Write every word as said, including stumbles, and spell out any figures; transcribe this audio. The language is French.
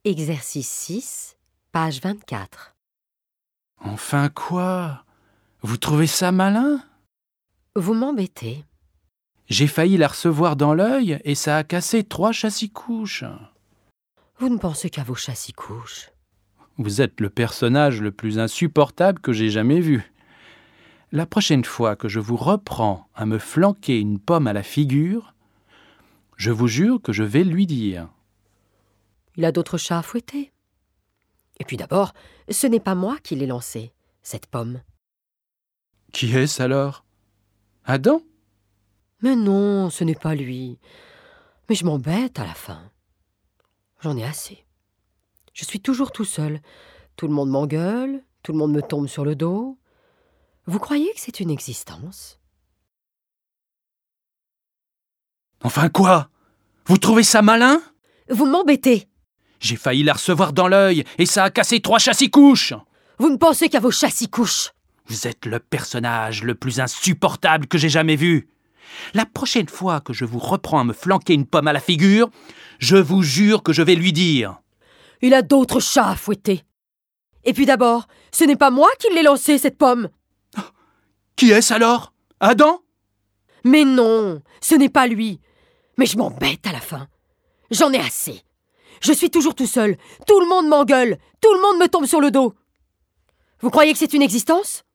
Exercice six, page vingt-quatre. Enfin quoi? Vous trouvez ça malin? Vous m'embêtez. J'ai failli la recevoir dans l'œil et ça a cassé trois châssis-couches. Vous ne pensez qu'à vos châssis-couches. Vous êtes le personnage le plus insupportable que j'ai jamais vu. La prochaine fois que je vous reprends à me flanquer une pomme à la figure, je vous jure que je vais lui dire. Il a d'autres chats à fouetter. Et puis d'abord, ce n'est pas moi qui l'ai lancée, cette pomme. Qui est-ce alors? Adam? Mais non, ce n'est pas lui. Mais je m'embête à la fin. J'en ai assez. Je suis toujours tout seul. Tout le monde m'engueule, tout le monde me tombe sur le dos. Vous croyez que c'est une existence? Enfin quoi? Vous trouvez ça malin? Vous m'embêtez. J'ai failli la recevoir dans l'œil et ça a cassé trois châssis-couches. Vous ne pensez qu'à vos châssis-couches. Vous êtes le personnage le plus insupportable que j'ai jamais vu. La prochaine fois que je vous reprends à me flanquer une pomme à la figure, je vous jure que je vais lui dire. Il a d'autres chats à fouetter. Et puis d'abord, ce n'est pas moi qui l'ai lancée, cette pomme. Qui est-ce alors? Adam? Mais non, ce n'est pas lui. Mais je m'embête à la fin. J'en ai assez. Je suis toujours tout seul. Tout le monde m'engueule. Tout le monde me tombe sur le dos. Vous croyez que c'est une existence?